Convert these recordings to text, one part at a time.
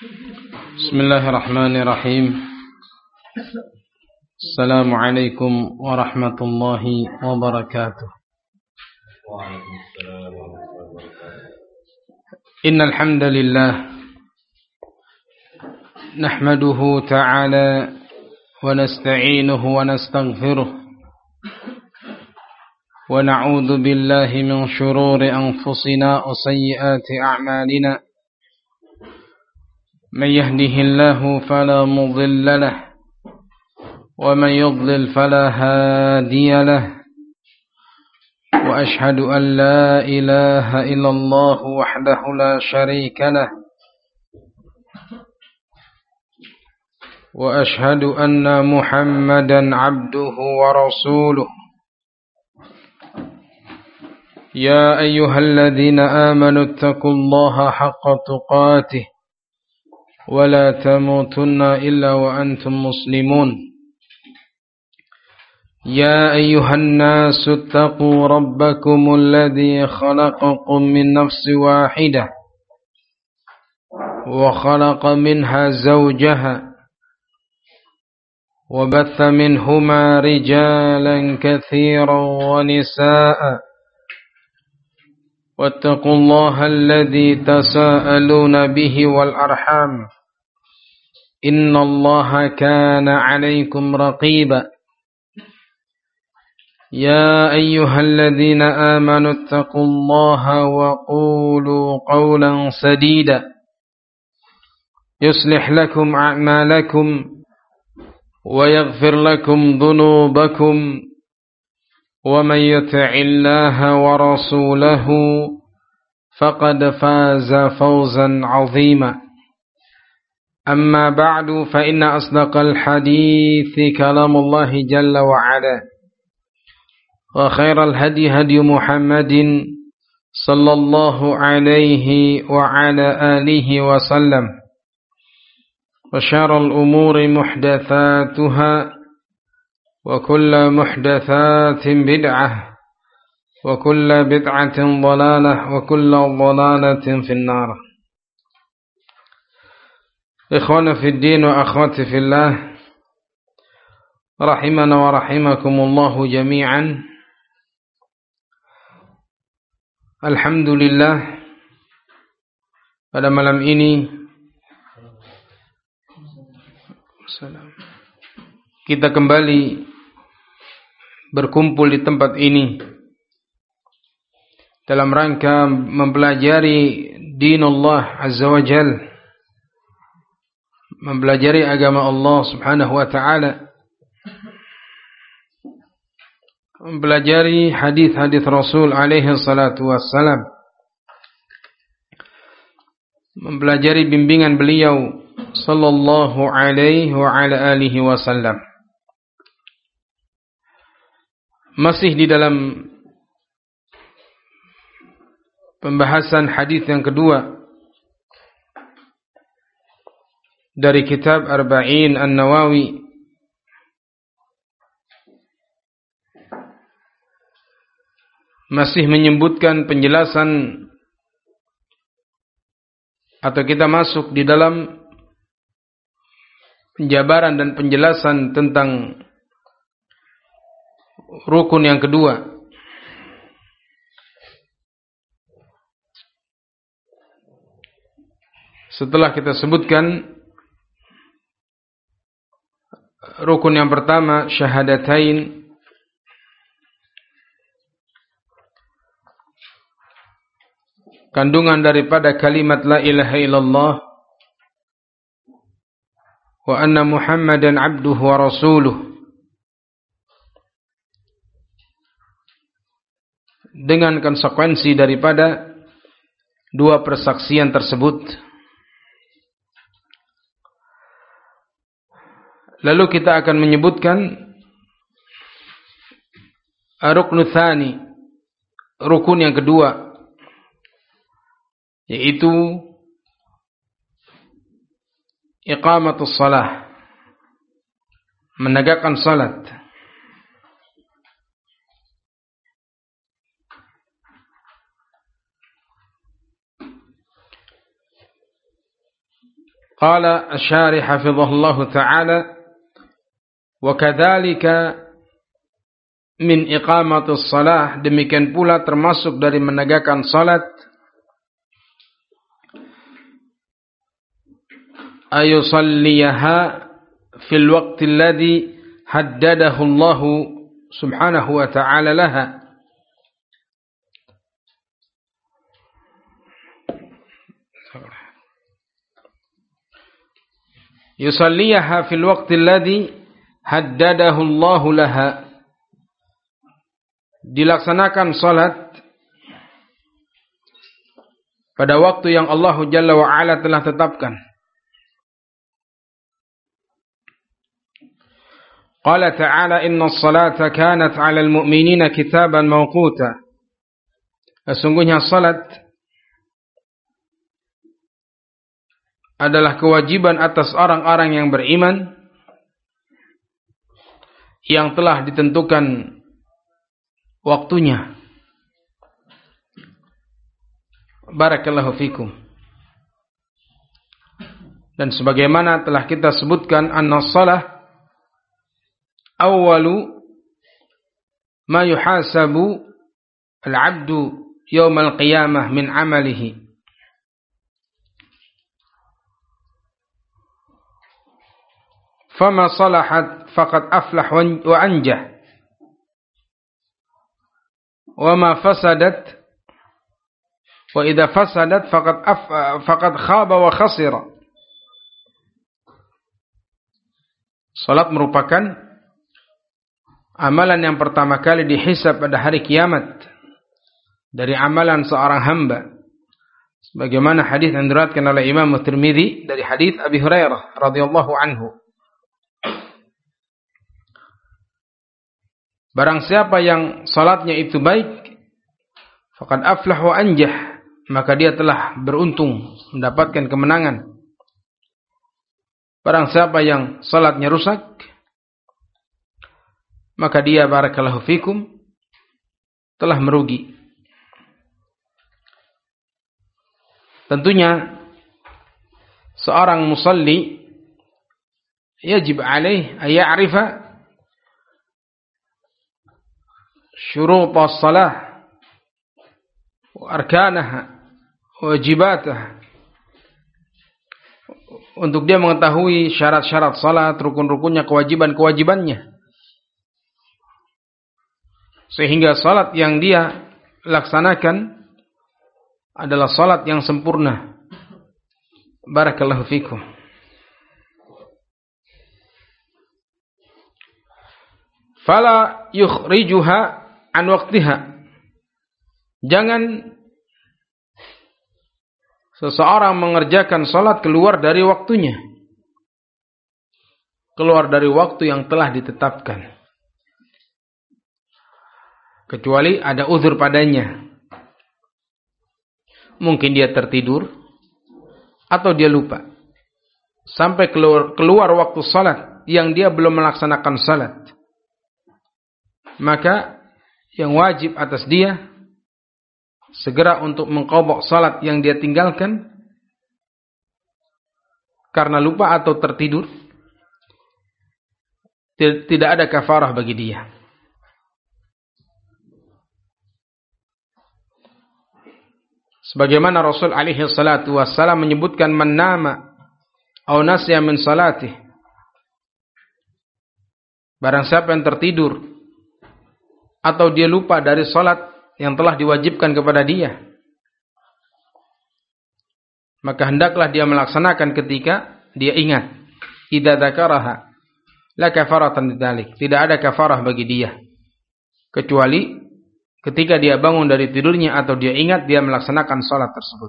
Bismillahirrahmanirrahim. Assalamualaikum warahmatullahi wabarakatuh. Innal hamdalillah nahmaduhu ta'ala wa nasta'inuhu wa nastaghfiruh wa na'udzu billahi min shururi anfusina wa sayyiati a'malina. من يهده الله فلا مضل له ومن يضلل فلا هادي له وأشهد أن لا إله إلا الله وحده لا شريك له وأشهد أن محمدا عبده ورسوله يا أيها الذين آمنوا اتقوا الله حق تقاته ولا تموتن إلا وأنتم مسلمون يا أيها الناس اتقوا ربكم الذي خلقكم من نفس واحدة وخلق منها زوجها وبث منهما رجالا كثيرا ونساء واتقوا الله الذي تساءلون به والأرحام إن الله كان عليكم رقيبا يا أيها الذين آمنوا اتقوا الله وقولوا قولا سديدا يصلح لكم أعمالكم ويغفر لكم ذنوبكم ومن يطع الله ورسوله فقد فاز فوزا عظيما أما بعد فإن أصدق الحديث كلام الله جل وعلا وخير الهدي هدي محمد صلى الله عليه وعلى آله وسلم وشر الأمور محدثاتها وكل محدثات بدعة وكل بدعة ضلالة وكل ضلالة في النار. إخوانا في الدين وأخواتي في الله رحمنا ورحمكم الله جميعا. Alhamdulillah, pada malam ini kita kembali berkumpul di tempat ini dalam rangka mempelajari dinullah azza wa jal, mempelajari agama Allah subhanahu wa ta'ala, mempelajari hadis-hadis Rasul alaihi salatu wassalam, mempelajari bimbingan beliau sallallahu alaihi wa ala alihi wasallam. Masih di dalam pembahasan hadis yang kedua dari kitab Arba'in An-Nawawi, masih menyebutkan penjelasan atau kita masuk di dalam penjabaran dan penjelasan tentang rukun yang kedua. Setelah kita sebutkan rukun yang pertama, syahadatain, kandungan daripada kalimat la ilaha illallah wa anna Muhammadan abduhu wa rasuluh, dengan konsekuensi daripada dua persaksian tersebut. Lalu kita akan menyebutkan rukun tsani, rukun yang kedua, yaitu iqamatus shalah, menegakkan salat. Qala asy-syarih hafizahullahu ta'ala wa kadzalika min iqamatus shalah, demikian pula termasuk dari menegakkan salat, ayusalliyaha fil waqti alladhi haddadahu Allah subhanahu wa ta'ala laha, yusalliyaha fil waqti alladhi haddadahu Allah laha, dilaksanakan salat pada waktu yang Allah Jalla wa Ala telah tetapkan. Qala ta'ala inna as-salata kanat 'alal mu'minina kitaban mawquta. Sesungguhnya salat adalah kewajiban atas orang-orang yang beriman yang telah ditentukan waktunya. Barakallahu fikum. Dan sebagaimana telah kita sebutkan, anna-shalah awwalu ma yuhasabu al-'abdu yawmal qiyamah min 'amalihi. Fama salahat faqad aflah wa anjah. Wa ma fasadat wa idza fasadat faqad khaba wa khasira. Salat merupakan amalan yang pertama kali dihisab pada hari kiamat dari amalan seorang hamba, sebagaimana hadis yang diriwayatkan oleh Imam Tirmidzi dari hadis Abi Hurairah radhiyallahu anhu. Barang siapa yang salatnya itu baik, faqad aflah wa anjah, maka dia telah beruntung, mendapatkan kemenangan. Barang siapa yang salatnya rusak, maka dia, barakallahu fikum, telah merugi. Tentunya seorang musalli yajib alaih an ya'rifa syurut as-salah wa arkanaha wa wajibataha. Untuk dia mengetahui syarat-syarat salat, rukun-rukunnya, kewajiban-kewajibannya, sehingga salat yang dia laksanakan adalah salat yang sempurna. Barakallahu fikum. Fala yukhrijuha an waqtiha. Jangan seseorang mengerjakan salat keluar dari waktunya, keluar dari waktu yang telah ditetapkan, kecuali ada uzur padanya. Mungkin dia tertidur atau dia lupa sampai keluar waktu salat yang dia belum melaksanakan salat. Maka yang wajib atas dia segera untuk mengqadha salat yang dia tinggalkan karena lupa atau tertidur. Tidak ada kafarah bagi dia. Sebagaimana Rasul alaihi salatu wassalam menyebutkan, man nama aw nasiya min salatih, barang siapa yang tertidur atau dia lupa dari salat yang telah diwajibkan kepada dia, maka hendaklah dia melaksanakan ketika dia ingat. Idza dzakaraha la kafaratan lidzalik, tidak ada kafarah bagi dia kecuali ketika dia bangun dari tidurnya atau dia ingat dia melaksanakan salat tersebut.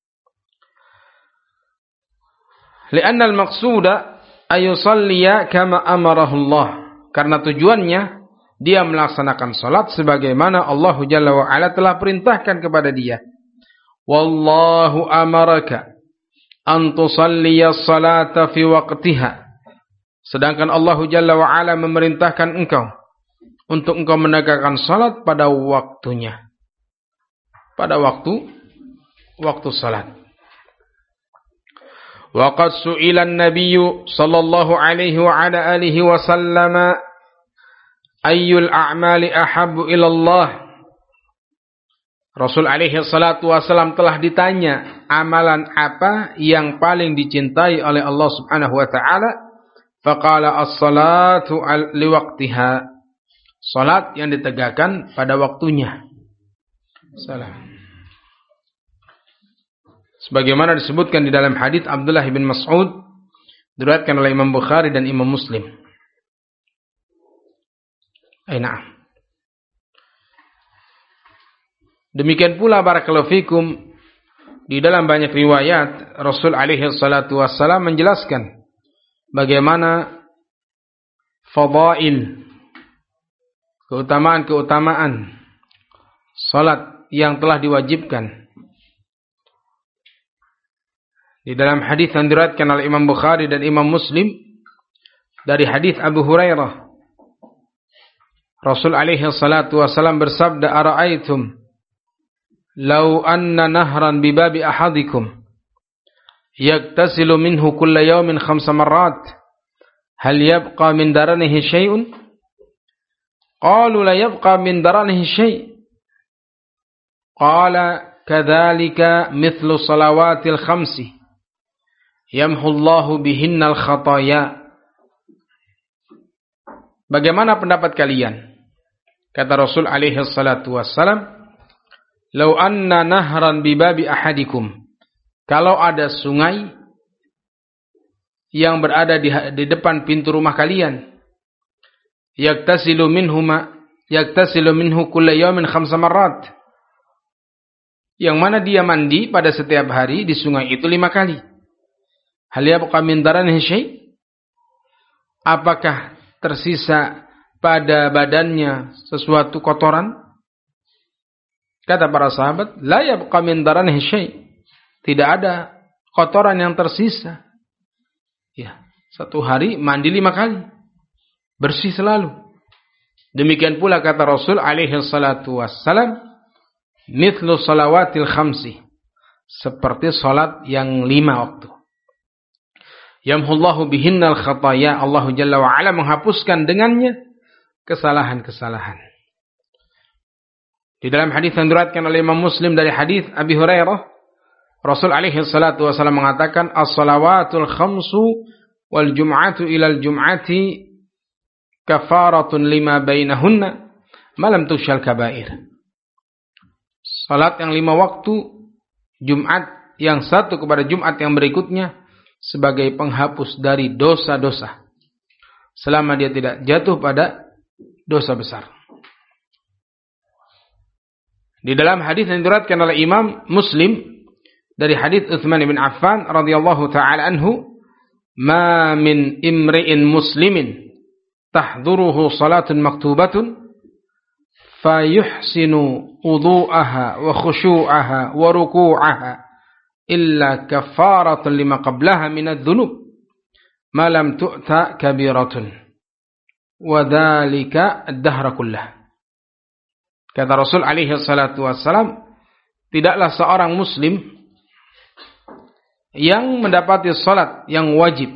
Li'anna al-maqsuda ayusalliya kama amarahu Allah, karena tujuannya dia melaksanakan salat sebagaimana Allah Jalla wa Ala telah perintahkan kepada dia. Wallahu amaraka an tusalliya salata fi waqtiha. Sedangkan Allah Jalla wa Ala memerintahkan engkau untuk engkau menegakkan salat pada waktunya, pada waktu salat. Wa qad su'ila an-nabiy sallallahu alaihi wa ala alihi wa sallama ayyul a'mali ahabbu ila Allah. Rasul alaihi salatu wasallam telah ditanya, amalan apa yang paling dicintai oleh Allah Subhanahu wa taala? Faqala as-salatu liwaqtiha. Salat yang ditegakkan pada waktunya. Salam. Sebagaimana disebutkan di dalam hadis Abdullah bin Mas'ud, diriwayatkan oleh Imam Bukhari dan Imam Muslim. Na'am. Demikian pula barakallahu fikum, di dalam banyak riwayat Rasul alaihi salatu wassalam menjelaskan bagaimana fadail, keutamaan-keutamaan salat yang telah diwajibkan. Di dalam hadis yang diriwayatkan oleh Imam Bukhari dan Imam Muslim dari hadis Abu Hurairah, Rasul alaihi salatu wasallam bersabda, "Ara'aitum law anna nahran bi babi ahadikum yaktasilu minhu kulla yawmin 5 marrat hal yabqa min daranihi syai'un?" Qalu la yabqa min daranihi syai'. Qala kadzalika mithlu salawatil khamsi yamhullahu bihinnal khataya. Bagaimana pendapat kalian? Kata Rasul alaihi salatu wassalam, "Lau anna nahran bibabi ahadikum." Kalau ada sungai yang berada di depan pintu rumah kalian, yaktasilu minhu kulla yawmin 5 marrat. Yang mana dia mandi pada setiap hari di sungai itu 5 kali. Hal yabqa min daranihi syai'? Apakah tersisa pada badannya sesuatu kotoran? Kata para sahabat, la yabqa min daranihi syai'. Tidak ada kotoran yang tersisa. Ya, satu hari mandi 5 kali. Bersih selalu. Demikian pula kata Rasul alaihi salatu wassalam, mithlu salawatil khamsi. Seperti salat yang 5 waktu. Yamhullahu bihinnal khataya. Allah Jalla wa Ala menghapuskan dengannya kesalahan-kesalahan. Di dalam hadis yang diriwayatkan oleh Imam Muslim dari hadis Abi Hurairah, Rasul alaihi salatu wasallam mengatakan, "As-salawatul khamsu wal jum'atu ilal jum'ati kafaratun lima bainahunna malam tusyal kabair." Salat yang 5 waktu, Jumat yang satu kepada Jumat yang berikutnya, sebagai penghapus dari dosa-dosa selama dia tidak jatuh pada dosa besar. Di dalam hadis yang diriwayatkan oleh Imam Muslim dari hadis Utsman bin Affan radhiyallahu taala anhu, "Ma min imri'in muslimin tahdhuruhu salatun maktubatun fayuhsinu wudu'aha wa khusyu'aha wa ruku'aha illa kafaratun lima qablaha minadz dzunub ma lam tu'ta kabiratun wa dzalika ad-dahr kullah." Kata Rasul alaihi salatu wassalam, tidaklah seorang muslim yang mendapati salat yang wajib,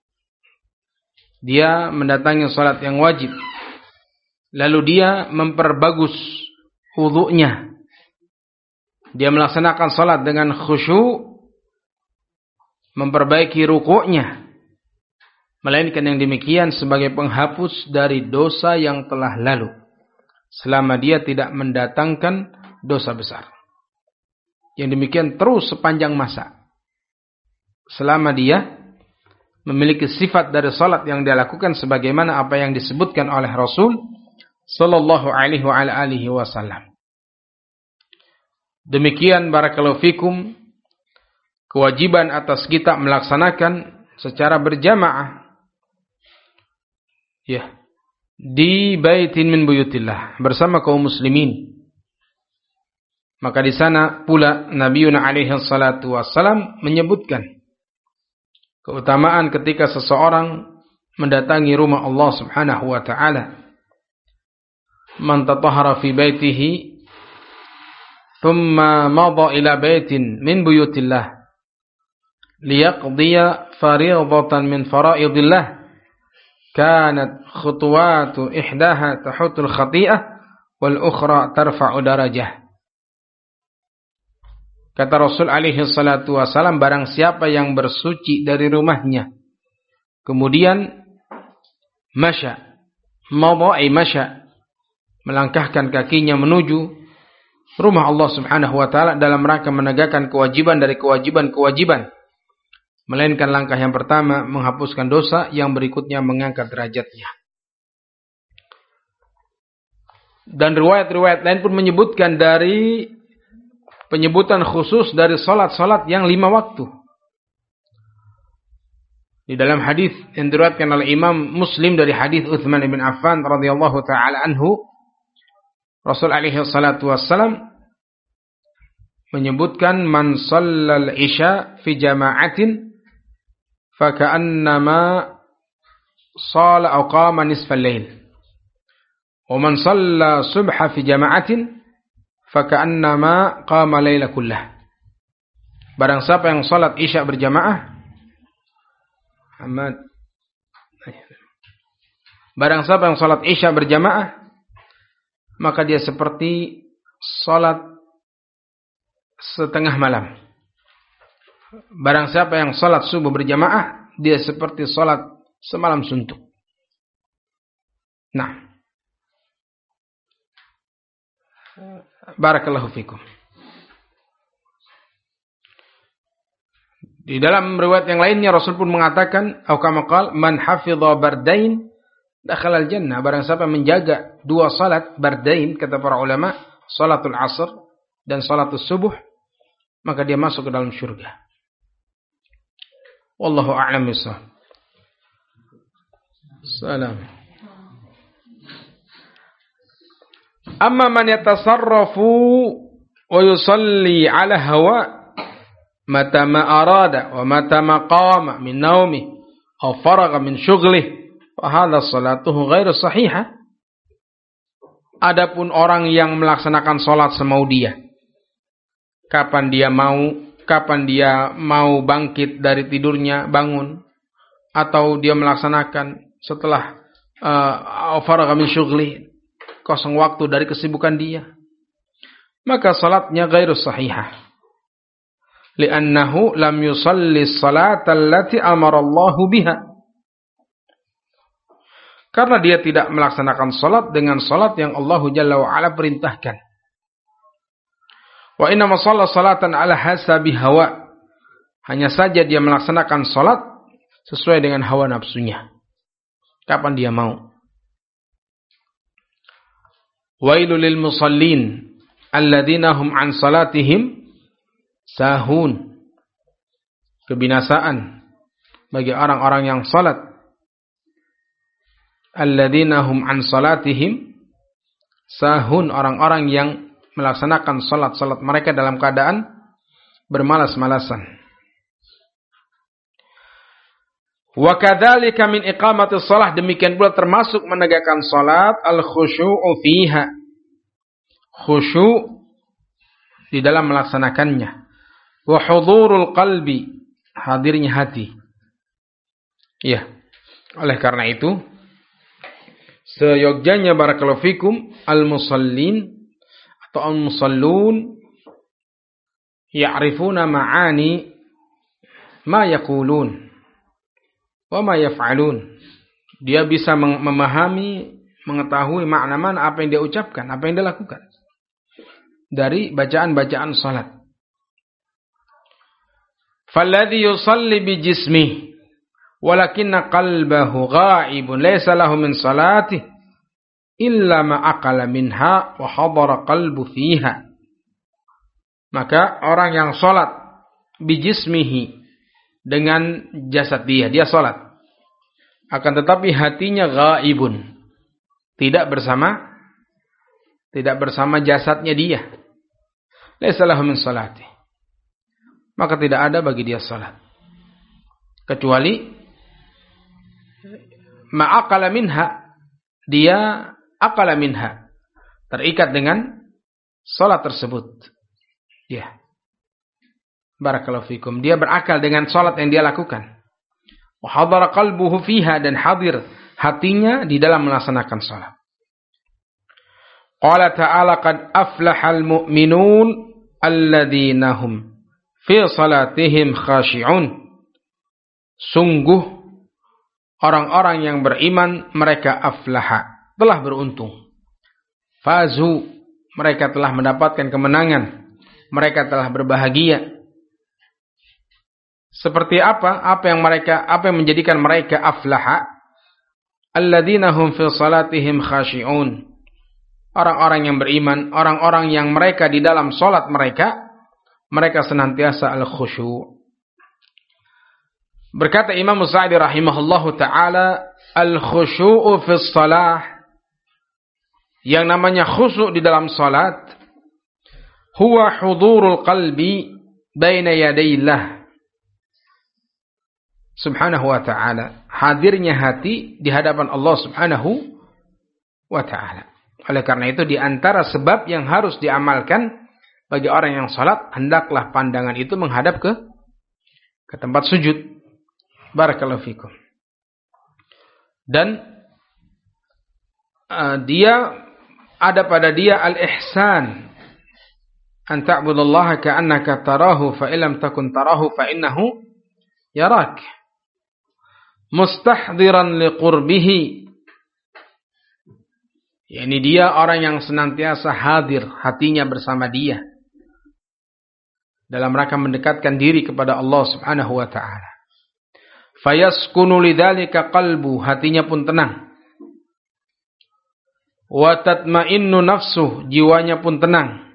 dia mendatangi salat yang wajib, lalu dia memperbagus wudunya, dia melaksanakan salat dengan khusyuk, memperbaiki rukuknya, melainkan yang demikian sebagai penghapus dari dosa yang telah lalu, selama dia tidak mendatangkan dosa besar. Yang demikian terus sepanjang masa, selama dia memiliki sifat dari salat yang dia lakukan sebagaimana apa yang disebutkan oleh Rasul sallallahu alaihi wasallam. Demikian barakallahu fikum, kewajiban atas kita melaksanakan secara berjamaah, ya, di baitin min buyutillah bersama kaum muslimin. Maka di sana pula Nabiuna alaihi salatu wassalam menyebutkan keutamaan ketika seseorang mendatangi rumah Allah Subhanahu wa taala. Man tatahhara fi baitihi thumma madha ila baitin min buyutillah liyaqdiya fariidatan min faraidillah kanat khutuwatu ihdaha tahutul khati'ah wal ukhra tarfa'u darajah. Kata Rasul alaihi salatu wasalam, barang siapa yang bersuci dari rumahnya kemudian melangkahkan kakinya menuju rumah Allah Subhanahu wa taala dalam rangka menegakkan kewajiban dari kewajiban-kewajiban, melainkan langkah yang pertama menghapuskan dosa, yang berikutnya mengangkat derajatnya. Dan riwayat-riwayat lain pun menyebutkan dari penyebutan khusus dari salat-salat yang 5 waktu. Di dalam hadis yang diriwayatkan oleh Imam Muslim dari hadis Utsman bin Affan radhiyallahu taala anhu, Rasul alaihi salatu wassalam menyebutkan, man shallal isya fi jama'atin faka'annama shalla aw qama nisfal lail wa man shalla subha fi jama'atin faka'annama qama laila kullah. Barang siapa yang salat isya berjamaah, barang siapa yang salat isya berjamaah, maka dia seperti salat setengah malam. Barang siapa yang salat subuh berjamaah, dia seperti salat semalam suntuk. Nah, barakallahu fikum. Di dalam riwayat yang lainnya Rasul pun mengatakan, au kama qala, man hafidha bardain dakhala al-jannah. Barang siapa menjaga 2 salat bardain, kata para ulama, salatul asr dan salatul subuh, maka dia masuk ke dalam syurga. Wallahu a'lam bishawab. Salam. Amma man yatasarrafu wa yusalli ala hawa mata ma arada wa mata ma qama min naumi aw faragha min syughlihi fa hadha salatuhu ghairu sahihah. Adapun orang yang melaksanakan salat semau dia, kapan dia mau bangkit dari tidurnya, bangun, atau dia melaksanakan setelah faragha min syughlihi, kosong waktu dari kesibukan dia, maka salatnya ghairu sahihah. Li'annahu lam yusalli salata allati amara Allahu biha. Karena dia tidak melaksanakan salat dengan salat yang Allah Jalla wa Ala perintahkan. Wa inna ma shalla salatan ala hasabi hawa. Hanya saja dia melaksanakan salat sesuai dengan hawa nafsunya, kapan dia mau. Wailul lil musallin alladzina hum an salatihim sahun. Kebinasaan bagi orang-orang yang salat. Alladzina hum an salatihim sahun, orang-orang yang melaksanakan salat-salat mereka dalam keadaan bermalas-malasan. Wa kadzalika min iqamatis shalah, demikian pula termasuk menegakkan salat al-khusyu'u fiha. Khusyu' di dalam melaksanakannya. Wa hudurul qalbi, hadirnya hati. Ya. Oleh karena itu, seyogyanya barakallahu fikum al-musallin atau al-musallun ya'rifuna ma'ani ma yaqulun wa ma yaf'alun. Dia bisa memahami, mengetahui makna-makna apa yang dia ucapkan, apa yang dia lakukan dari bacaan-bacaan salat. Falladhi yusalli bi jismihi walakinna qalbahu ghaibun laysa lahu min salatihi illa ma aqala minha wa hadara qalbu fiha. Maka orang yang salat bi jismihi, dengan jasad dia salat, akan tetapi hatinya ghaibun, tidak bersama jasadnya dia. Laisa lahu min salati, maka tidak ada bagi dia salat, kecuali ma'aqala minha, dia aqala minha, terikat dengan salat tersebut. Ya. Barakallahu fikum. Dia berakal dengan salat yang dia lakukan. Wa hadara qalbuhu fiha, dan hadir hatinya di dalam melaksanakan salat. Qala ta'ala qad aflahal mu'minun alladzina hum fi salatihim khashi'un. Sungguh orang-orang yang beriman, mereka aflaha, telah beruntung. Fazu, mereka telah mendapatkan kemenangan. Mereka telah berbahagia. Seperti apa? Apa yang menjadikan mereka aflaha? Alladzina hum fi salatihim khashi'un. Orang-orang yang beriman, orang-orang yang mereka di dalam salat mereka senantiasa al-khusyu'. Berkata Imam Sa'di rahimahullahu ta'ala, al-khusyu'u fi shalah, yang namanya khusyuk di dalam salat, huwa hudurul qalbi baina yadayillah subhanahu wa ta'ala. Hadirnya hati di hadapan Allah subhanahu wa ta'ala. Oleh karena itu, di antara sebab yang harus diamalkan bagi orang yang salat, hendaklah pandangan itu menghadap ke tempat sujud. Barakallahu fikum. Dan dia ada pada dia al-ihsan, an ta'budallaha ka'annaka tarahu fa illam takun tarahu fa innahu yarak. Mustahdiran liqurbihi, yakni dia orang yang senantiasa hadir hatinya bersama dia dalam rangka mendekatkan diri kepada Allah subhanahu wa ta'ala. Fayaskunu lidzalika qalbu, hatinya pun tenang. Wa tatma'innu nafsuh, jiwanya pun tenang.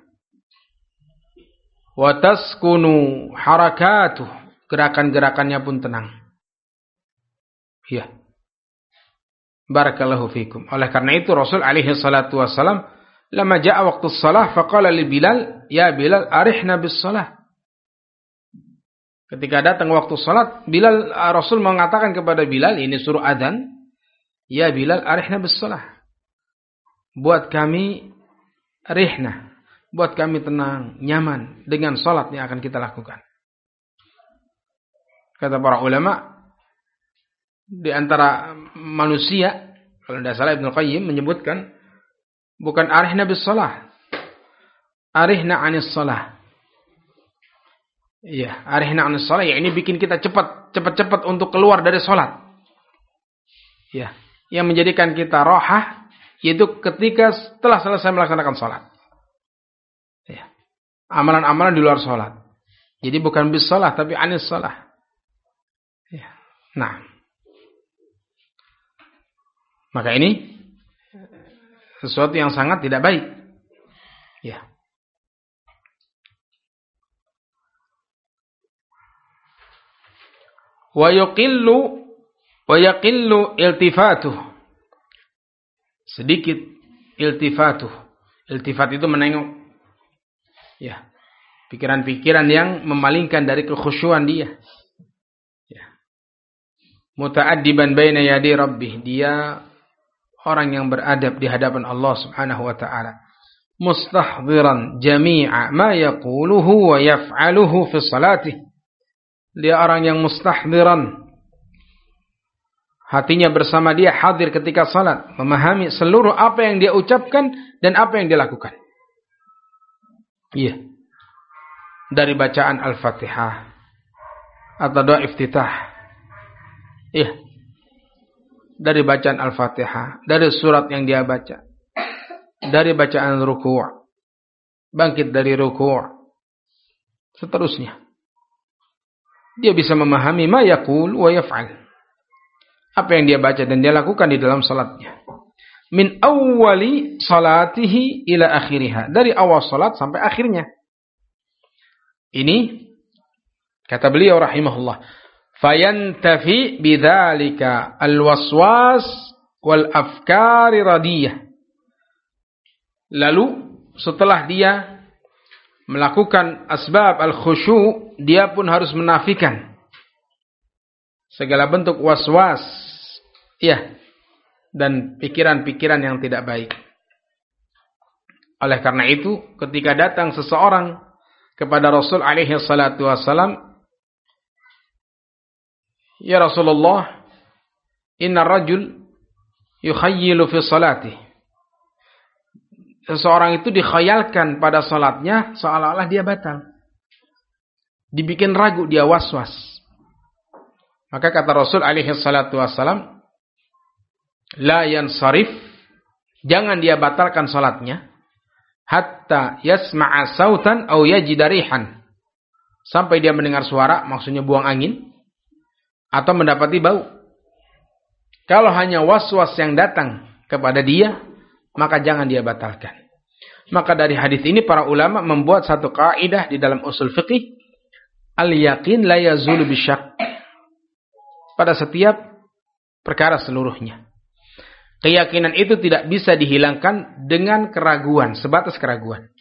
Wa taskunu harakatuh, gerakan-gerakannya pun tenang. Ya. Barakallahu fikum. Oleh karena itu Rasul alaihi salatu wassalam lama ja'a waktu shalah faqala li Bilal, ya Bilal arihna bis shalah. Ketika datang waktu salat, Rasul mengatakan kepada Bilal, ini suruh adzan, ya Bilal arihna bis shalah. Buat kami rihna, buat kami tenang, nyaman dengan salat yang akan kita lakukan. Kata para ulama, di antara manusia, kalau tidak salah Ibnu Qayyim menyebutkan, bukan arihna bis shalah, arihna anis shalah. Iya, arihna anis shalah, ya ini bikin kita cepat untuk keluar dari salat. Ya, yang menjadikan kita rohah, yaitu ketika setelah selesai melaksanakan salat. Ya. Amalan-amalan di luar salat. Jadi bukan bis shalah tapi anis shalah. Ya. Nah, maka ini sesuatu yang sangat tidak baik. Ya. Wa yaqillu iltifatuh. Sedikit iltifatuh. Iltifat itu menengok. Ya. Pikiran-pikiran yang memalingkan dari kekhusyuan dia. Ya. Muta'addiban baina yadi rabbih. Dia orang yang beradab di hadapan Allah subhanahu wa ta'ala. Mustahdiran jami'a ma yaquluhu wa yaf'aluhu fi salatih. Dia orang yang mustahdiran. Hatinya bersama dia hadir ketika salat. Memahami seluruh apa yang dia ucapkan dan apa yang dia lakukan. Iya. Dari bacaan Al-Fatihah. Atau doa iftitah. Iya. Dari bacaan Al-Fatihah. Dari surat yang dia baca. Dari bacaan ruku'. Bangkit dari ruku'. Seterusnya. Dia bisa memahami ma yaqul wa yaf'al. Apa yang dia baca dan dia lakukan di dalam salatnya. Min awwali salatihi ila akhiriha. Dari awal salat sampai akhirnya. Ini kata beliau rahimahullah. Fayantafi bidzalika alwaswas wal afkari radiyah. Lalu setelah dia melakukan asbab al-khusyu', dia pun harus menafikan segala bentuk waswas, ya, dan pikiran-pikiran yang tidak baik. Oleh karena itu, ketika datang seseorang kepada Rasul alaihi salatu wassalam, "Ya Rasulullah, inna rajul yukhayyilu fi salatih." Seseorang itu dikhayalkan pada salatnya seolah-olah dia batal. Dibikin ragu, dia was-was. Maka kata Rasul alaihi salatu wassalam, "La yansarif," jangan dia batalkan salatnya, "hatta yasma'a sautan aw yajida rihan." Sampai dia mendengar suara, maksudnya buang angin, atau mendapati bau. Kalau hanya was-was yang datang kepada dia, maka jangan dia batalkan. Maka dari hadis ini para ulama membuat satu kaidah di dalam usul fiqih, al-yaqin la yazulu bisyak. Pada setiap perkara seluruhnya, keyakinan itu tidak bisa dihilangkan dengan keraguan, sebatas keraguan.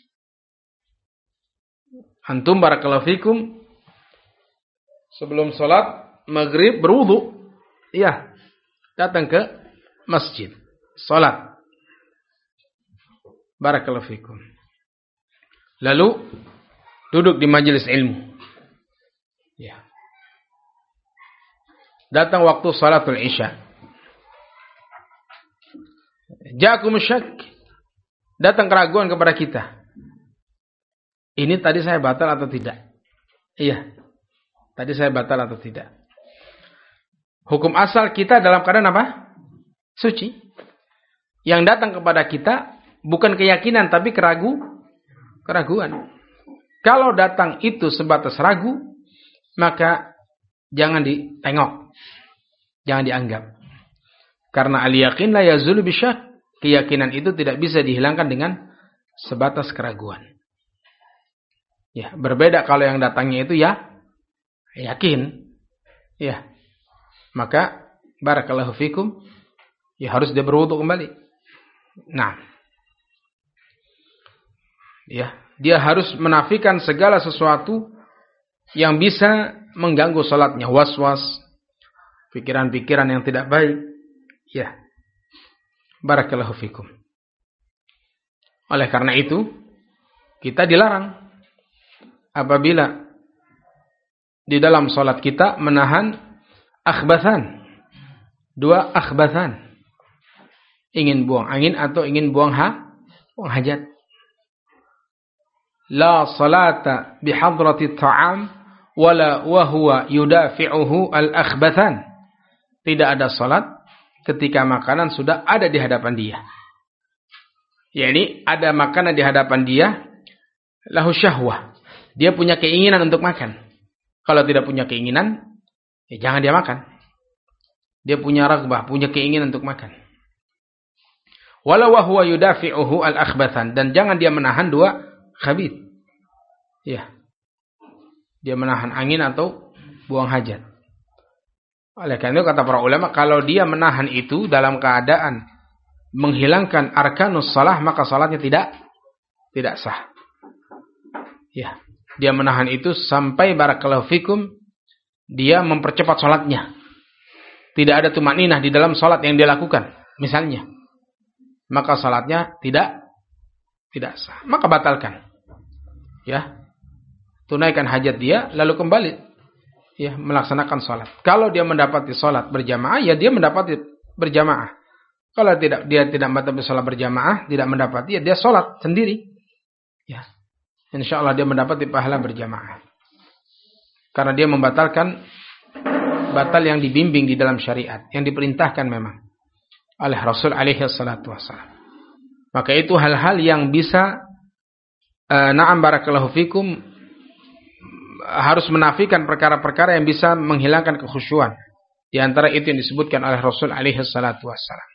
Antum barakallahu fikum sebelum salat maghrib berwudu, iya, datang ke masjid, salat. Barakallahu fikum. Lalu duduk di majelis ilmu. Ya. Datang waktu salatul isya. Ja'akum syak. Datang keraguan kepada kita. Ini tadi saya batal atau tidak? Iya. Tadi saya batal atau tidak? Hukum asal kita dalam keadaan apa? Suci. Yang datang kepada kita bukan keyakinan tapi keraguan. Kalau datang itu sebatas ragu, maka jangan ditengok. Jangan dianggap. Karena al-yaqin la yazulu bisyak. Keyakinan itu tidak bisa dihilangkan dengan sebatas keraguan. Ya, berbeda kalau yang datangnya itu ya yakin. Ya. Maka barakallahu fikum, ya harus dia berwudu kembali. Nah, ya, dia harus menafikan segala sesuatu yang bisa mengganggu salatnya, was-was, pikiran-pikiran yang tidak baik. Ya. Barakallahu fikum. Oleh karena itu, kita dilarang apabila di dalam salat kita menahan akhbathan. Dua akhbathan. Ingin buang angin atau ingin buang hajat. La salata bihadrati ta'am wala wa huwa yudafi'uhu al-akhbathan. Tidak ada salat ketika makanan sudah ada di hadapan dia. Yani ada makanan di hadapan dia, lahu syahwah. Dia punya keinginan untuk makan. Kalau tidak punya keinginan, ya jangan dia makan. Dia punya raghbah, punya keinginan untuk makan. Wala wa huwa yudafi'uhu al-akhbathan, dan jangan dia menahan dua khabith. Ya. Dia menahan angin atau buang hajat. Oleh karena itu kata para ulama, kalau dia menahan itu dalam keadaan menghilangkan arkanus salah, maka salatnya tidak sah. Ya, dia menahan itu sampai barakallahu fikum dia mempercepat salatnya. Tidak ada tumaninah di dalam salat yang dia lakukan, misalnya. Maka salatnya tidak sah. Maka batalkan. Ya. Tunaikan hajat dia lalu kembali ya melaksanakan salat. Kalau dia mendapati salat berjamaah, ya dia mendapati berjamaah. Kalau dia tidak mendapati salat berjamaah, tidak mendapati, ya dia salat sendiri. Ya. Insyaallah dia mendapati pahala berjamaah. Karena dia membatalkan batal yang dibimbing di dalam syariat, yang diperintahkan memang oleh Rasul alaihi salatu wassalam. Maka itu hal-hal yang bisa na'am barakallahu fikum, harus menafikan perkara-perkara yang bisa menghilangkan kekhusyuan. Di antara itu yang disebutkan oleh Rasul alaihi salatu wassalam.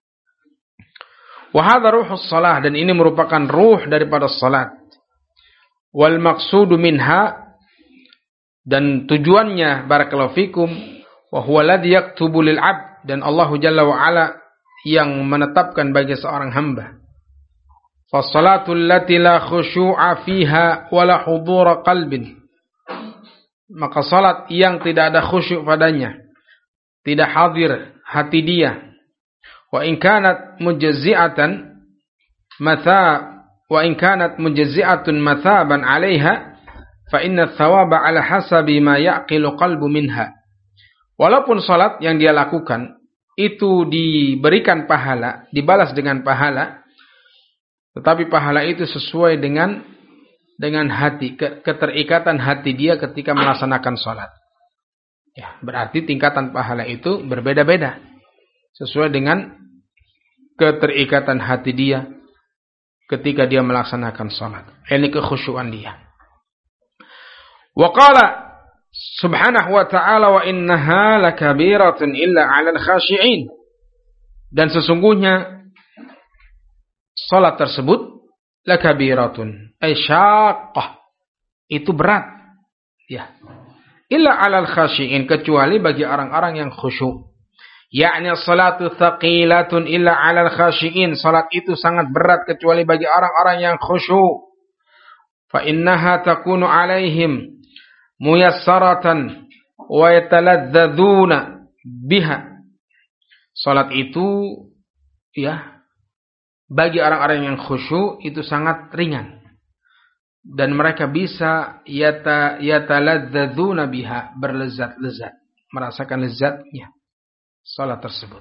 Wa hadza ruhus shalah, dan ini merupakan ruh daripada salat. Wal maqsudu minha, dan tujuannya barakallahu fikum, wa huwa alladhi yaktubu lil 'abd, dan Allah Jalla wa ala yang menetapkan bagi seorang hamba. Fas-salatu allati la khusyu'a fiha wa la hudura qalbin. Maka salat yang tidak ada khusyuk padanya, tidak hadir hati dia. Wa in kanat mujazzi'atan matha wa in kanat mujazzi'atun mathaban 'alaiha fa inna thawaba ala hasabi ma yaqilu qalbu minha. Walaupun salat yang dia lakukan itu diberikan pahala, dibalas dengan pahala, tetapi pahala itu sesuai dengan hati, keterikatan hati dia ketika melaksanakan salat. Ya, berarti tingkatan pahala itu berbeda-beda sesuai dengan keterikatan hati dia ketika dia melaksanakan salat. Ini kekhusyuan dia. Wa qala subhanahu wa ta'ala wa innaha lakabiratun illa 'alal khashi'in. Dan sesungguhnya salat tersebut lakabiratun ay syaqqah, itu berat, ya. Illa 'alal khashi'in, kecuali bagi orang-orang yang khusyuk. Yakni salatu thaqilatun illa 'alal khashi'in, salat itu sangat berat kecuali bagi orang-orang yang khusyuk. Fa innaha takunu 'alaihim muyassaratan wa yataladzadzuna biha. Salat itu, ya, bagi orang-orang yang khusyuk itu sangat ringan dan mereka bisa yataladzadzuna biha, berlezat-lezat, merasakan lezatnya salat tersebut.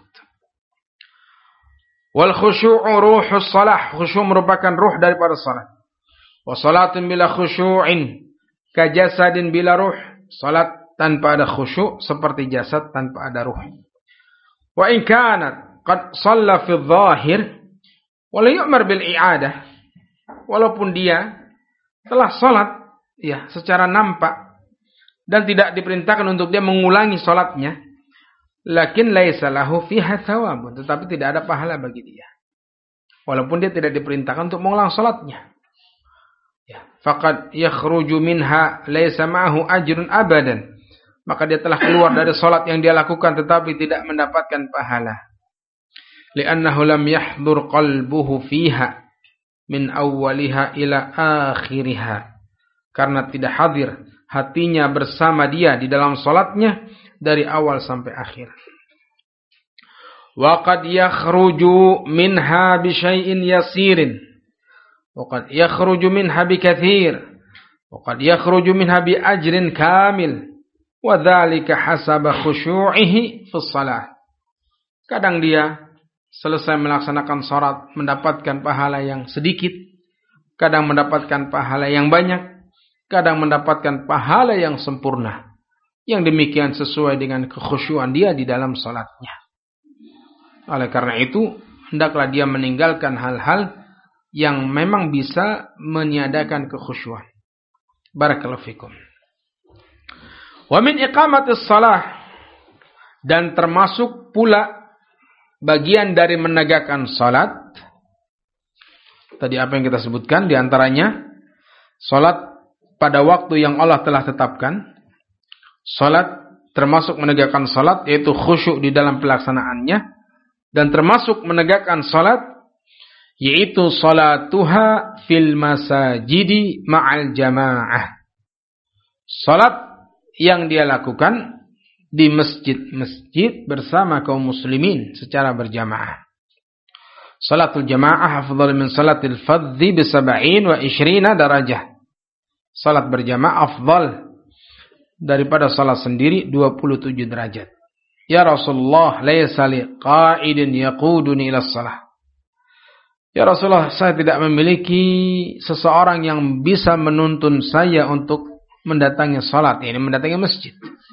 Wal khusyu'u ruhus salah, khusyuk merupakan ruh daripada salat. Wa salatun bila khusyu'in kajasadin bila ruh, salat tanpa ada khusyuk seperti jasad tanpa ada ruh. Wa in kanat qad shalla fi dhahir wa la yu'mar bil i'adah, walaupun dia telah salat, ya, secara nampak dan tidak diperintahkan untuk dia mengulangi salatnya, lakin laisa lahu fiha thawabun, tetapi tidak ada pahala bagi dia walaupun dia tidak diperintahkan untuk mengulang salatnya. Ya, faqad yakhruju minha laysa ma'ahu ajrun abadan, maka dia telah keluar dari salat yang dia lakukan tetapi tidak mendapatkan pahala. Li'annahu lam yahdhur qalbuhu fiha min awwaliha ila akhiriha, karena tidak hadir hatinya bersama dia di dalam salatnya dari awal sampai akhir. Wa qad yakhruju minha bi syai'in yasirin وقد يخرج منها بكثير وقد يخرج منها بأجر كامل وذلك حسب خشوعه في الصلاة. Kadang dia selesai melaksanakan salat mendapatkan pahala yang sedikit, kadang mendapatkan pahala yang banyak, kadang mendapatkan pahala yang sempurna. Yang demikian sesuai dengan kekhusyuan dia di dalam salatnya. Oleh karena itu, hendaklah dia meninggalkan hal-hal yang memang bisa meniadakan kekhusyuan. Barakallahu fikum. Wa min iqamatis shalah, dan termasuk pula bagian dari menegakkan salat. Tadi apa yang kita sebutkan, di antaranya salat pada waktu yang Allah telah tetapkan. Salat termasuk menegakkan salat, yaitu khusyuk di dalam pelaksanaannya, dan termasuk menegakkan salat yaitu salatuha fil masajidi ma'al jamaah. Salat yang dia lakukan di masjid-masjid bersama kaum muslimin secara berjamaah. Salatul jamaah afdal min salatil fadhi bi 27 darajah. Salat berjamaah afdal daripada salat sendiri 27 derajat. Ya Rasulullah, laysa li qa'idin yaquduni ila shalah. Ya Rasulullah, saya tidak memiliki seseorang yang bisa menuntun saya untuk mendatangi salat, ini mendatangi masjid.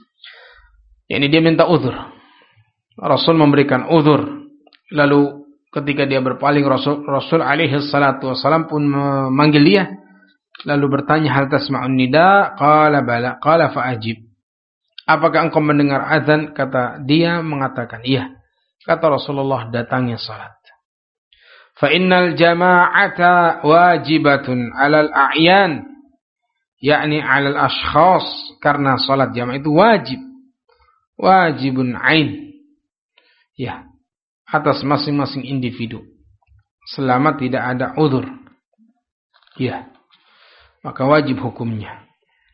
Ini dia minta uzur. Rasul memberikan uzur. Lalu ketika dia berpaling, Rasul alaihi salatu wasalam pun memanggil dia. Lalu bertanya, hal tasma'un nida? Qala bala, qala fa'ajib. Apakah engkau mendengar azan? Kata dia, mengatakan iya. Kata Rasulullah, datangi salat. Fa innal jama'ata wajibatun 'alal a'yan, yakni 'alal ashkhas, karena salat jamaah itu wajib. Wajibun 'ain. Ya, atas masing-masing individu selama tidak ada uzur. Ya, maka wajib hukumnya.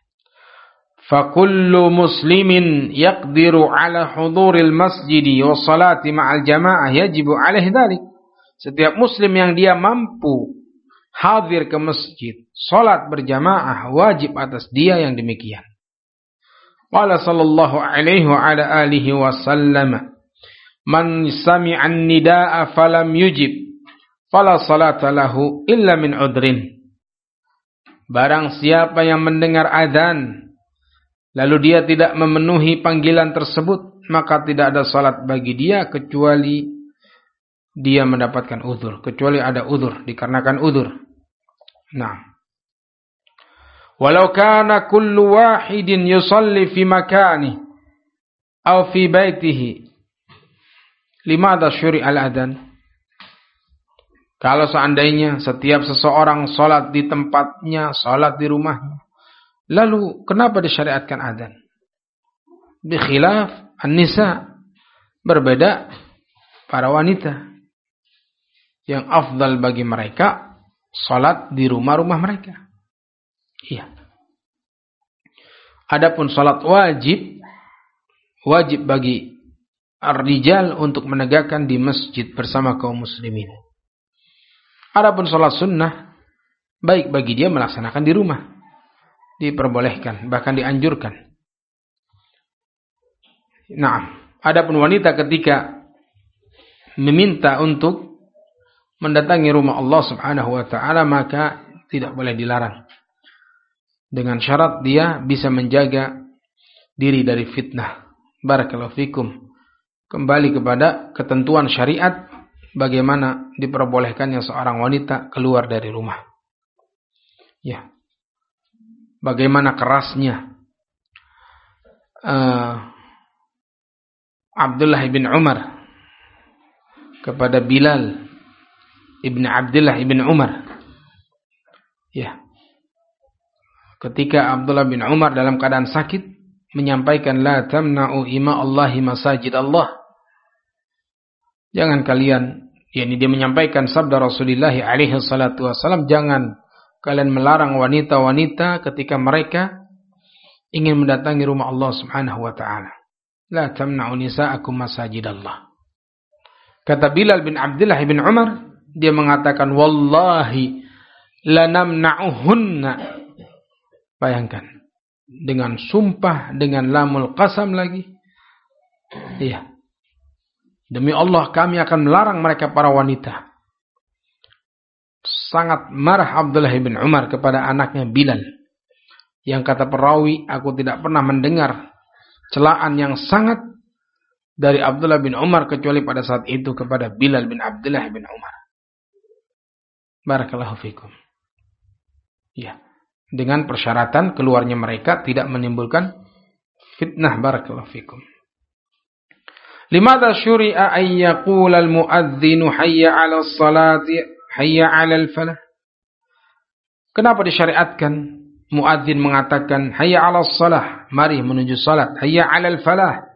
Fa kullu muslimin yaqdiru 'ala huduril masjidi was salati ma'al jama'ah yajibu 'alaihi dzalik. Setiap muslim yang dia mampu hadir ke masjid, salat berjamaah, wajib atas dia yang demikian. Qala sallallahu alaihi wa ala alihi wasallam, man sami'an nidaa falam yujib fala salata lahu illa min udrin. Barang siapa yang mendengar azan lalu dia tidak memenuhi panggilan tersebut, maka tidak ada salat bagi dia kecuali dia mendapatkan uzur, kecuali ada uzur, dikarenakan uzur. Nah, walau kana kullu wahidin yusalli fi makani aw fi baitihi, limadha syuri'al adzan? Kalau seandainya setiap seseorang salat di tempatnya, salat di rumahnya, lalu kenapa disyariatkan adzan? Bi khilaf an-nisa, berbeda para wanita. Yang afdal bagi mereka salat di rumah-rumah mereka. Iya. Adapun salat wajib bagi ar-rijal untuk menegakkan di masjid bersama kaum muslimin. Adapun salat sunnah baik bagi dia melaksanakan di rumah. Diperbolehkan, bahkan dianjurkan. Nah, adapun wanita ketika meminta untuk mendatangi rumah Allah Subhanahu wa taala, maka tidak boleh dilarang. Dengan syarat dia bisa menjaga diri dari fitnah. Barakallahu fikum. Kembali kepada ketentuan syariat bagaimana diperbolehkannya seorang wanita keluar dari rumah. Ya. Bagaimana kerasnya Abdullah bin Umar kepada Bilal ibn Abdullah ibn Umar. Ya. Ketika Abdullah bin Umar dalam keadaan sakit menyampaikan la tamna'u ima Allahi masajid Allah. Jangan kalian, yakni dia menyampaikan sabda Rasulullah alaihi salatu wasallam, jangan kalian melarang wanita-wanita ketika mereka ingin mendatangi rumah Allah Subhanahu wa taala. La tamna'u nisa'akum masajid Allah. Kata Bilal bin Abdullah bin Umar, dia mengatakan wallahi lanamna'uhunna. Bayangkan, dengan sumpah, dengan lamul qasam lagi. Iya. Demi Allah kami akan melarang mereka para wanita. Sangat marah Abdullah bin Umar kepada anaknya Bilal. Yang kata perawi, aku tidak pernah mendengar celaan yang sangat dari Abdullah bin Umar kecuali pada saat itu kepada Bilal bin Abdullah bin Umar. Barakallahu fikum. Ya. Dengan persyaratan keluarnya mereka tidak menimbulkan fitnah. Barakallahu fikum. Limadha syuri'a an yaqula al-muadzinu hayya 'ala as-salati hayya 'ala al-falah? Kenapa disyariatkan muadzin mengatakan hayya 'ala as-salah, mari menuju salat, hayya 'ala al-falah,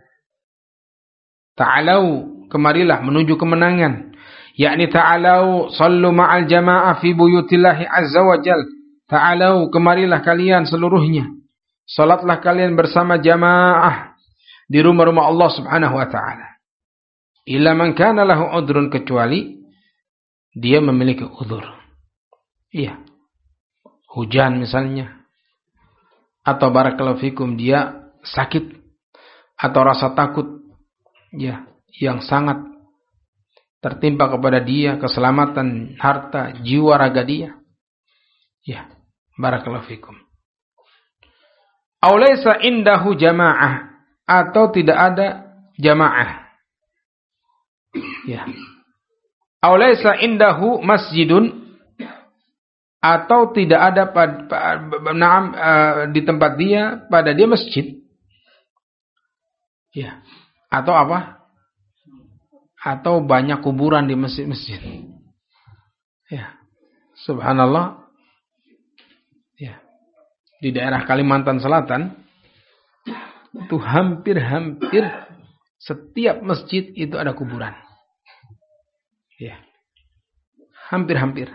ta'alau, kemarilah menuju kemenangan, yakni ta'alau sallu ma'al jamaah fi buyutillahi azza wa jal, ta'alau, kemarilah kalian seluruhnya, salatlah kalian bersama jamaah di rumah-rumah Allah Subhanahu wa taala. Illa man kana lahu udhrun, kecuali dia memiliki udzur. Iya. Hujan misalnya, atau barakallahu fikum dia sakit, atau rasa takut ya yang sangat tertimpa kepada dia, keselamatan harta, jiwa, raga dia. Ya, barakallahu fikum. Aw laysa indahu jamaah, atau tidak ada jamaah. Ya. Aw laysa indahu masjidun, atau tidak ada di tempat dia, pada dia masjid. Ya. Atau apa? Atau banyak kuburan di masjid-masjid. Ya. Subhanallah. Ya. Di daerah Kalimantan Selatan itu hampir setiap masjid itu ada kuburan. Ya. Hampir.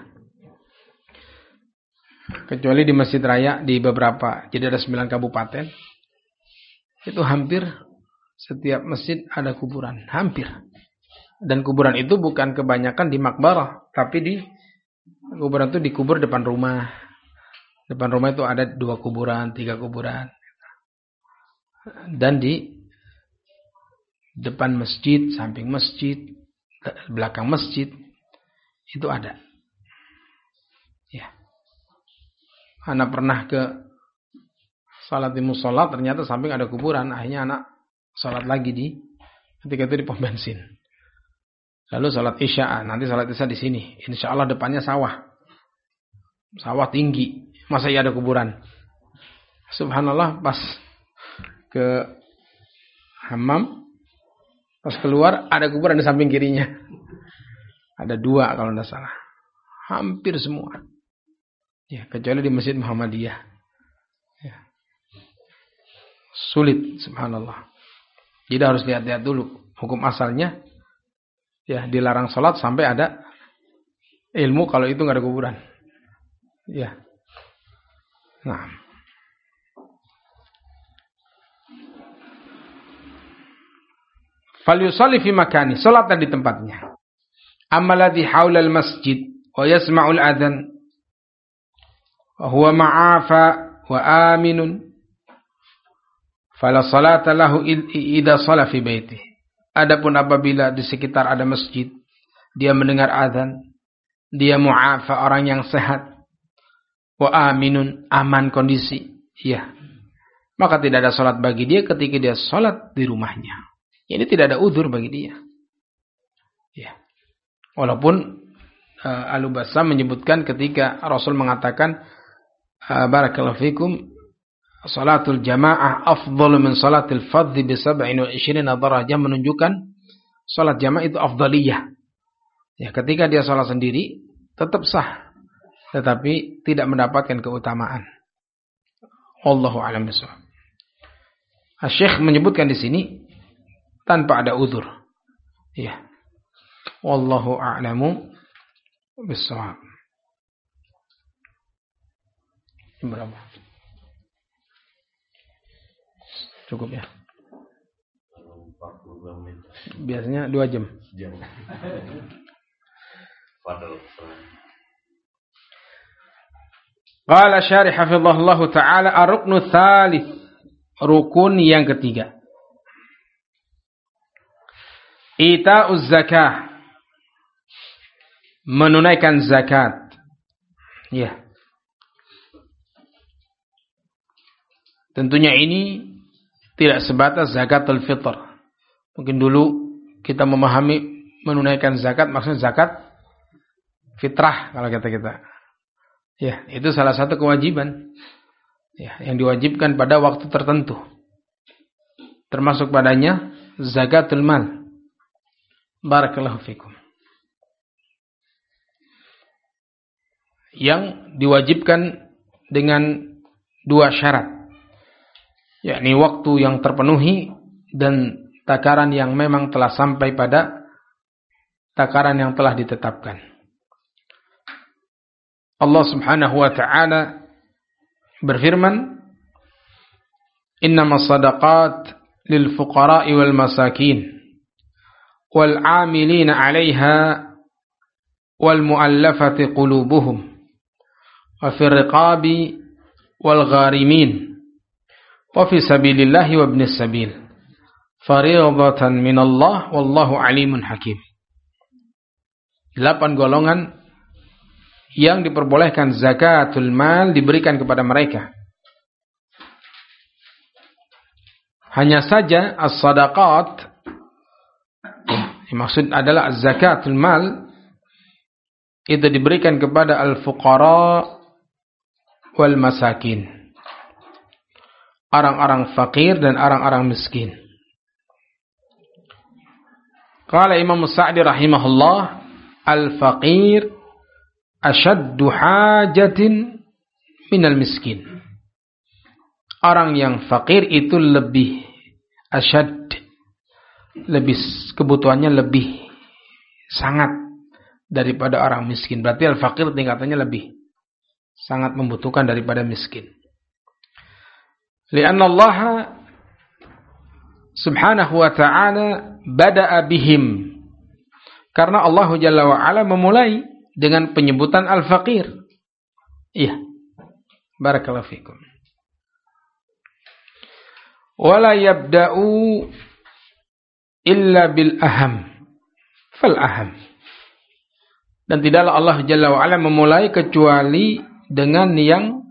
Kecuali di Masjid Raya di beberapa, jadi ada 9 kabupaten. Itu hampir setiap masjid ada kuburan, hampir. Dan kuburan itu bukan kebanyakan di makbarah, tapi di Kuburan itu dikubur depan rumah. Depan rumah itu ada 2 kuburan, 3 kuburan. Dan di depan masjid, samping masjid, belakang masjid itu ada. Ya. Anak pernah ke salat di musola, ternyata samping ada kuburan. Akhirnya anak salat lagi ketika itu di pom bensin. Lalu salat isya, nanti salat isya di sini. Insya Allah depannya sawah. Sawah tinggi. Masa iya ada kuburan? Subhanallah, pas ke hammam, pas keluar ada kuburan di samping kirinya. Ada 2 kalau tidak salah. Hampir semua. Ya, kecuali di Masjid Muhammadiyah. Ya. Sulit, subhanallah. Jadi harus lihat-lihat dulu hukum asalnya. Ya, dilarang salat sampai ada ilmu kalau itu enggak ada kuburan. Ya. Nah. Falyusalli fi makani, salatlah di tempatnya. Ammalladhi haula al-masjid wa yasma'u al-adhan wa huwa ma'afa wa aminun fala salata lahu idza shalla fi baitihi. Adapun apabila di sekitar ada masjid, dia mendengar azan, dia mu'afa, orang yang sehat, wa aminun, aman kondisi, ya, maka tidak ada salat bagi dia ketika dia salat di rumahnya. Ini tidak ada uzur bagi dia. Ya. Walaupun Al-Bassam menyebutkan ketika Rasul mengatakan barakallahu fikum, salatul jamaah afdhalu min salatil fardhi bi 27 darajah, menunjukkan salat jamaah itu afdaliyah. Ya, ketika dia salat sendiri tetap sah, tetapi tidak mendapatkan keutamaan. Wallahu a'lam bishawab. Syekh menyebutkan di sini tanpa ada uzur. Ya. Wallahu a'lamu bishawab. Berapa? Cukup ya. Biasanya 2 jam. Qala syarih hafizahullah ta'ala ar-ruknu tsalits, rukun yang ketiga. Ita'uz zakah, menunaikan zakat. Ya. Tentunya ini tidak sebatas zakatul fitr. Mungkin dulu kita memahami menunaikan zakat maksudnya zakat fitrah kalau kata kita. Ya, itu salah satu kewajiban. Ya, yang diwajibkan pada waktu tertentu. Termasuk padanya zakatul mal. Barakallahu fikum. Yang diwajibkan dengan 2 syarat. Yakni waktu yang terpenuhi dan takaran yang memang telah sampai pada takaran yang telah ditetapkan. Allah Subhanahu wa ta'ala berfirman, "Innamas shadaqat lil fuqara'i wal masakin wal 'amilina 'alaiha wal mu'allafati qulubuhum wa fir riqabi wal gharimin wa fi sabilillahi wa ibnis sabil fariidatan minallah wallahu alimun hakim." 8 golongan yang diperbolehkan zakatul mal diberikan kepada mereka. Hanya saja as-sadaqat, maksud adalah zakatul mal, itu diberikan kepada al-fuqara wal masakin, orang-orang fakir dan orang-orang miskin. Qala Imam Sa'di rahimahullah, al-faqir asyaddu hajatin minal miskin. Orang yang fakir itu lebih asyad, lebih kebutuhannya lebih sangat daripada orang miskin. Berarti al-fakir tingkatannya lebih sangat membutuhkan daripada miskin. Lianna Allah subhanahu wa ta'ala bada'a bihim, karena Allah Jalla wa Ala memulai dengan penyebutan al-faqir. Iya. Barakallahu fikum. Wala yabda'u illa bil aham. Fal aham. Dan tidaklah Allah Jalla wa Ala memulai kecuali dengan yang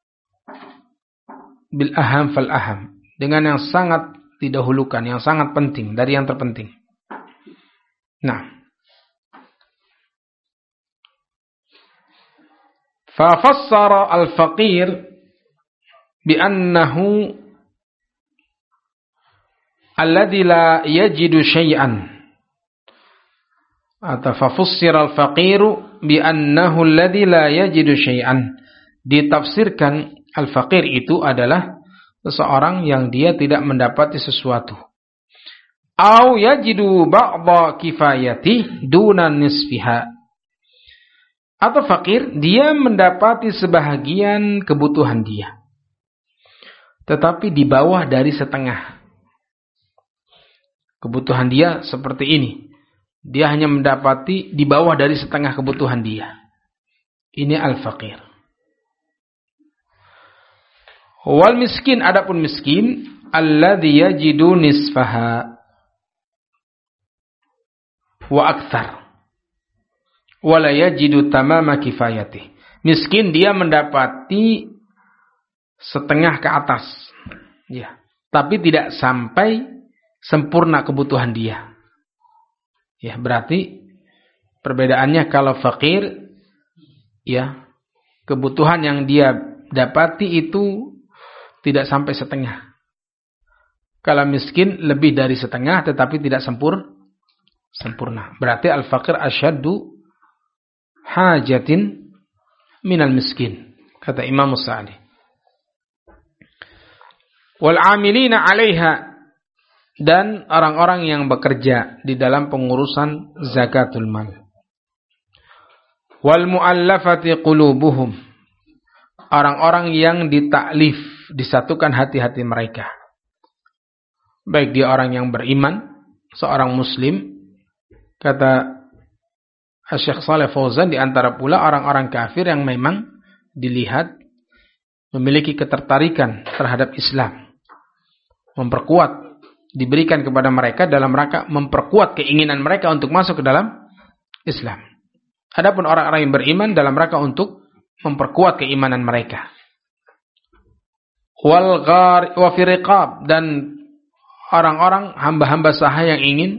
bil aham fal aham, dengan yang sangat didahulukan, yang sangat penting dari yang terpenting. Nah, fa fassara al-faqir bi annahu alladhi la yajidu syai'an, atau fa fussira al-faqiru bi annahu alladhi la yajidu syai'an. Ditafsirkan al-faqir itu adalah seseorang yang dia tidak mendapati sesuatu. Au yajidu ba'dha kifayati duna nisfiha. Atau fakir, dia mendapati sebahagian kebutuhan dia, tetapi di bawah dari setengah. Kebutuhan dia seperti ini, dia hanya mendapati di bawah dari setengah kebutuhan dia. Ini al-faqir. Wal miskin, adapun miskin, alladhi yajidu nisfaha wa akthar wala yajidu tamama kifayatih. Miskin dia mendapati setengah ke atas, ya, tapi tidak sampai sempurna kebutuhan dia. Ya, berarti perbedaannya kalau fakir, ya, kebutuhan yang dia dapati itu tidak sampai setengah. Kalau miskin lebih dari setengah tetapi tidak sempurna. Berarti al-faqir asyaddu hajatin minal miskin, kata Imam Sa'di. Wal 'amilina 'alaiha, dan orang-orang yang bekerja di dalam pengurusan zakatul mal. Wal mu'allafati qulubuhum, orang-orang yang ditaklif, disatukan hati-hati mereka. Baik dia orang yang beriman, seorang muslim, kata Syekh Shalih Fauzan, di antara pula orang-orang kafir yang memang dilihat memiliki ketertarikan terhadap Islam, memperkuat, diberikan kepada mereka dalam rangka memperkuat keinginan mereka untuk masuk ke dalam Islam. Adapun orang-orang yang beriman dalam rangka untuk memperkuat keimanan mereka. Wal ghar wa fi riqab, dan orang-orang hamba-hamba sahaya yang ingin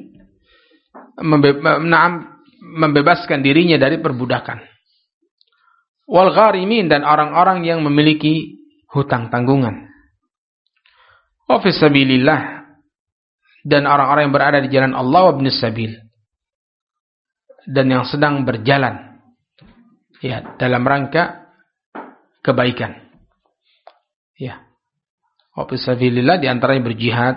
membebaskan dirinya dari perbudakan. Wal gharimin, dan orang-orang yang memiliki hutang tanggungan. Wa fi sabilillah, dan orang-orang yang berada di jalan Allah, wa ibnis sabil, dan yang sedang berjalan, ya, dalam rangka kebaikan. Ya. Wa fi sabilillah, di antaranya berjihad,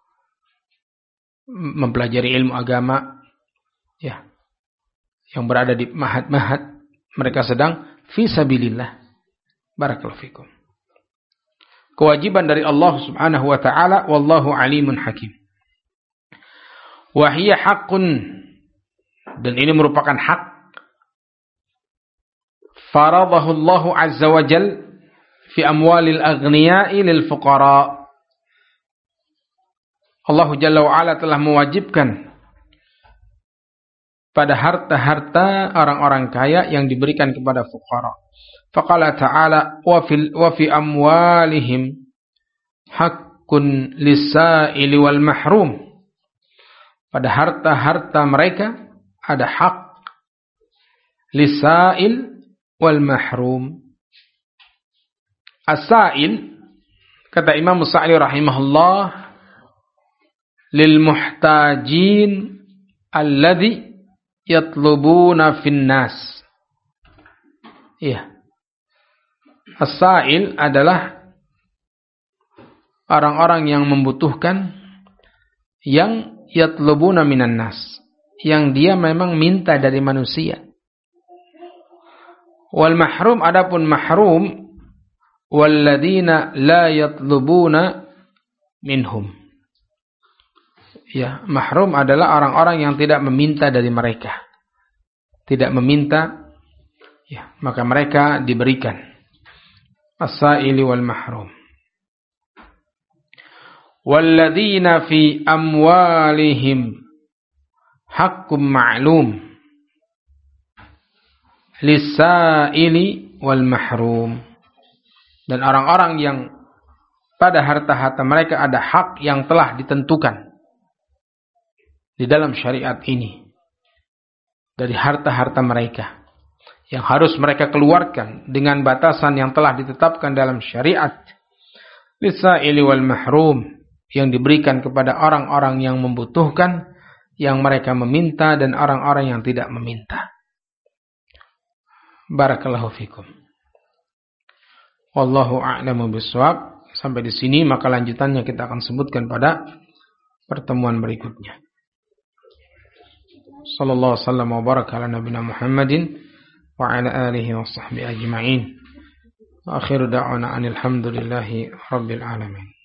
mempelajari ilmu agama, ya, yang berada di mahad-mahad, mereka sedang fi sabilillah. Barakallahu fikum. Kewajiban dari Allah Subhanahu wa taala, wallahu alimun hakim. Wa hiya haqqun, dan ini merupakan hak, faradahu Allah azza wa jalla fi amwalil aghniya'i lil fuqara. Allah Jalla wa Ala telah mewajibkan pada harta-harta orang-orang kaya yang diberikan kepada fuqara. Faqala ta'ala wa fi amwalihim haqqun lis-sa'ili wal mahrum. Pada harta-harta mereka ada hak lis-sa'il wal mahrum. As-sa'il, kata Imam Sa'di rahimahullah, lil muhtajin alladhi yatlubuna fin nas. Iya. As-sa'il adalah orang-orang yang membutuhkan, yang yatlubuna minan nas, yang dia memang minta dari manusia. Wal mahrum, adapun mahrum, walladzina la yatlubuna minhum. Ya, mahrum adalah orang-orang yang tidak meminta dari mereka. Tidak meminta Ya, maka mereka diberikan as-sa'ili wal mahrum. Walladzina fi amwalihim haqqum ma'lum lis-sa'ili wal mahrum. Dan orang-orang yang pada harta-harta mereka ada hak yang telah ditentukan di dalam syariat ini dari harta-harta mereka yang harus mereka keluarkan dengan batasan yang telah ditetapkan dalam syariat. Lis-sa'ili wal mahrum, yang diberikan kepada orang-orang yang membutuhkan, yang mereka meminta, dan orang-orang yang tidak meminta. Barakallahu fikum. Wallahu a'lamu bishawab. Sampai di sini, maka lanjutannya kita akan sebutkan pada pertemuan berikutnya. Sallallahu alaihi wasallam wa baraka ala nabiyina Muhammadin wa ala alihi wa sahbihi ajma'in. Wa akhiru da'wana anil hamdulillahi rabbil alamin.